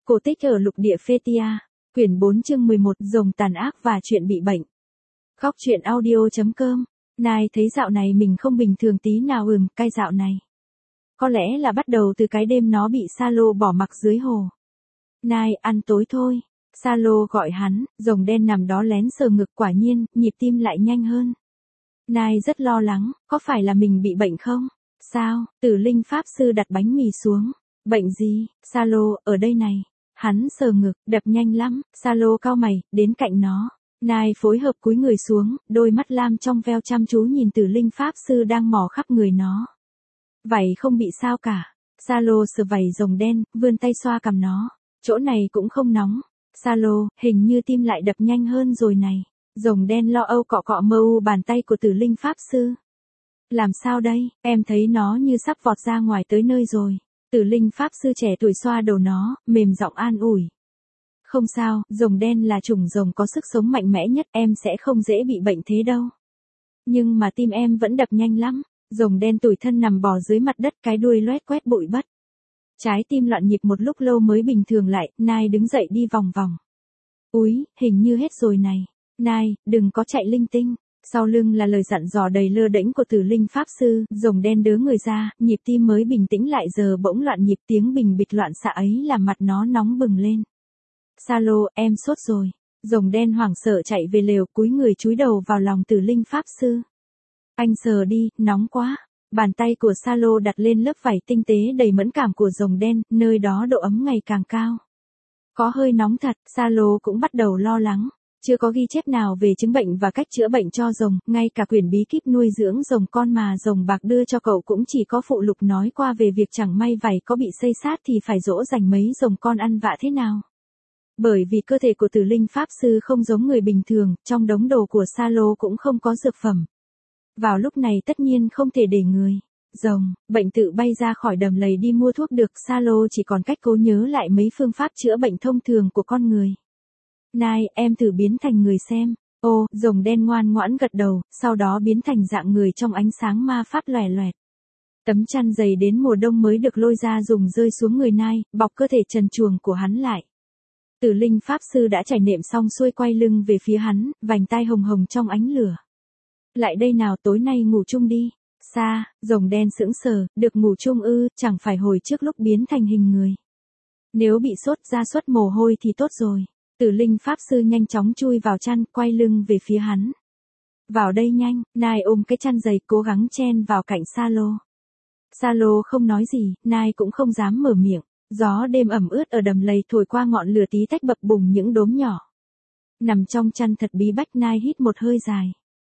Cổ tích ở lục địa Phethia, quyển 4 chương 11, rồng tàn ác và chuyện bị bệnh. Góc truyện audio.com. Nai thấy dạo này mình không bình thường tí nào, cay dạo này. Có lẽ là bắt đầu từ cái đêm nó bị Salo bỏ mặc dưới hồ. Nai, ăn tối thôi. Salo gọi hắn, rồng đen nằm đó lén sờ ngực, quả nhiên, nhịp tim lại nhanh hơn. Nai rất lo lắng, có phải là mình bị bệnh không? Sao? Tử Linh Pháp Sư đặt bánh mì xuống. Bệnh gì? Salo, ở đây này. Hắn sờ ngực, đập nhanh lắm. Salo cau mày, đến cạnh nó. Nai phối hợp cúi người xuống, đôi mắt lam trong veo chăm chú nhìn Tử Linh Pháp Sư đang mò khắp người nó. Vảy không bị sao cả. Salo sờ vảy rồng đen, vươn tay xoa cằm nó. Chỗ này cũng không nóng. Salo, hình như tim lại đập nhanh hơn rồi này. Rồng đen lo âu cọ cọ mơ u bàn tay của Tử Linh Pháp Sư. Làm sao đây, em thấy nó như sắp vọt ra ngoài tới nơi rồi. Tử Linh Pháp Sư trẻ tuổi xoa đầu nó, mềm giọng an ủi. Không sao, rồng đen là chủng rồng có sức sống mạnh mẽ nhất, em sẽ không dễ bị bệnh thế đâu. Nhưng mà tim em vẫn đập nhanh lắm. Rồng đen tủi thân nằm bò dưới mặt đất, cái đuôi loét quét bụi đất. Trái tim loạn nhịp một lúc lâu mới bình thường lại. Nai đứng dậy đi vòng vòng. Úi, hình như hết rồi này. Nai, đừng có chạy linh tinh. Sau lưng là lời dặn dò đầy lơ đễnh của Tử Linh Pháp Sư. Rồng đen đớ người ra, nhịp tim mới bình tĩnh lại giờ bỗng loạn nhịp, tiếng bình bịch loạn xạ ấy làm mặt nó nóng bừng lên. Salo, em sốt rồi. Rồng đen hoảng sợ chạy về lều, cúi người chúi đầu vào lòng Tử Linh Pháp Sư. Anh sờ đi, nóng quá. Bàn tay của Salo đặt lên lớp vảy tinh tế đầy mẫn cảm của rồng đen, nơi đó độ ấm ngày càng cao. Có hơi nóng thật, Salo cũng bắt đầu lo lắng. Chưa có ghi chép nào về chứng bệnh và cách chữa bệnh cho rồng, ngay cả quyển bí kíp nuôi dưỡng rồng con mà rồng bạc đưa cho cậu cũng chỉ có phụ lục nói qua về việc chẳng may vảy có bị xây sát thì phải dỗ dành mấy rồng con ăn vạ thế nào. Bởi vì cơ thể của Tử Linh Pháp Sư không giống người bình thường, trong đống đồ của Salo cũng không có dược phẩm. Vào lúc này tất nhiên không thể để người rồng bệnh tự bay ra khỏi đầm lầy đi mua thuốc được. Salo chỉ còn cách cố nhớ lại mấy phương pháp chữa bệnh thông thường của con người. Nai, em thử biến thành người xem. Ô, rồng đen ngoan ngoãn gật đầu, sau đó biến thành dạng người trong ánh sáng ma pháp lòe loẹt. Tấm chăn dày đến mùa đông mới được lôi ra dùng rơi xuống người Nai, bọc cơ thể trần truồng của hắn lại. Tử Linh Pháp Sư đã trải nệm xong xuôi quay lưng về phía hắn, vành tai hồng hồng trong ánh lửa. Lại đây nào, tối nay ngủ chung đi. Rồng đen sững sờ, được ngủ chung ư, chẳng phải hồi trước lúc biến thành hình người. Nếu bị sốt ra xuất mồ hôi thì tốt rồi. Tử Linh Pháp Sư nhanh chóng chui vào chăn, quay lưng về phía hắn. Vào đây nhanh. Nai ôm cái chăn dày cố gắng chen vào cạnh Salo. Salo không nói gì, Nai cũng không dám mở miệng. Gió đêm ẩm ướt ở đầm lầy thổi qua ngọn lửa tí tách bập bùng những đốm nhỏ. Nằm trong chăn thật bí bách, Nai hít một hơi dài.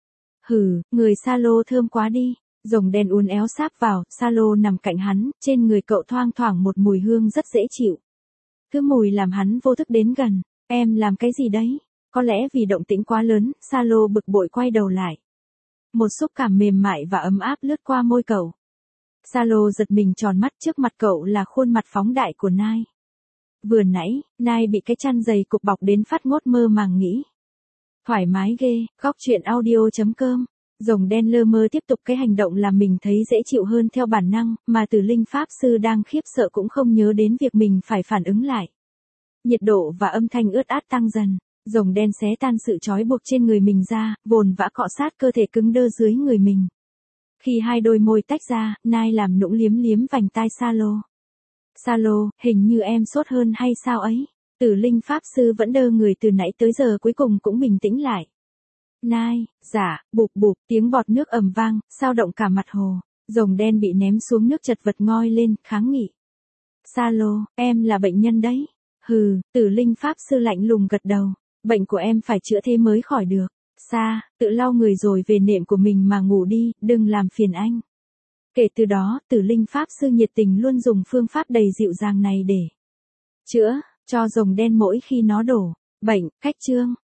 Hừ, người Salo thơm quá đi. Rồng đen uốn éo sáp vào, Salo nằm cạnh hắn, trên người cậu thoang thoảng một mùi hương rất dễ chịu. Cứ mùi làm hắn vô thức đến gần. Em làm cái gì đấy? Có lẽ vì động tĩnh quá lớn, Salo bực bội quay đầu lại. Một xúc cảm mềm mại và ấm áp lướt qua môi cậu. Salo giật mình tròn mắt, trước mặt cậu là khuôn mặt phóng đại của Nai. Vừa nãy, Nai bị cái chăn dày cục bọc đến phát ngốt mơ màng nghĩ. Thoải mái ghê. Góc truyện audio.com. Rồng đen lơ mơ tiếp tục cái hành động làm mình thấy dễ chịu hơn theo bản năng, mà Tử Linh Pháp Sư đang khiếp sợ cũng không nhớ đến việc mình phải phản ứng lại. Nhiệt độ và âm thanh ướt át tăng dần. Rồng đen xé tan sự trói buộc trên người mình ra, vồn vã cọ sát cơ thể cứng đơ dưới người mình. Khi hai đôi môi tách ra, Nai làm nũng liếm liếm vành tai Salo. Salo, hình như em sốt hơn hay sao ấy? Tử Linh Pháp Sư vẫn đơ người từ nãy tới giờ cuối cùng cũng bình tĩnh lại. Nai, dạ, bụp bụp, tiếng bọt nước ầm vang, sao động cả mặt hồ. Rồng đen bị ném xuống nước chật vật ngoi lên, kháng nghị. Salo, em là bệnh nhân đấy. Hừ, Tử Linh Pháp Sư lạnh lùng gật đầu. Bệnh của em phải chữa thế mới khỏi được. Tự lau người rồi về nệm của mình mà ngủ đi, đừng làm phiền anh. Kể từ đó, Tử Linh Pháp Sư nhiệt tình luôn dùng phương pháp đầy dịu dàng này để chữa cho rồng đen mỗi khi nó đổ bệnh. Khách chương.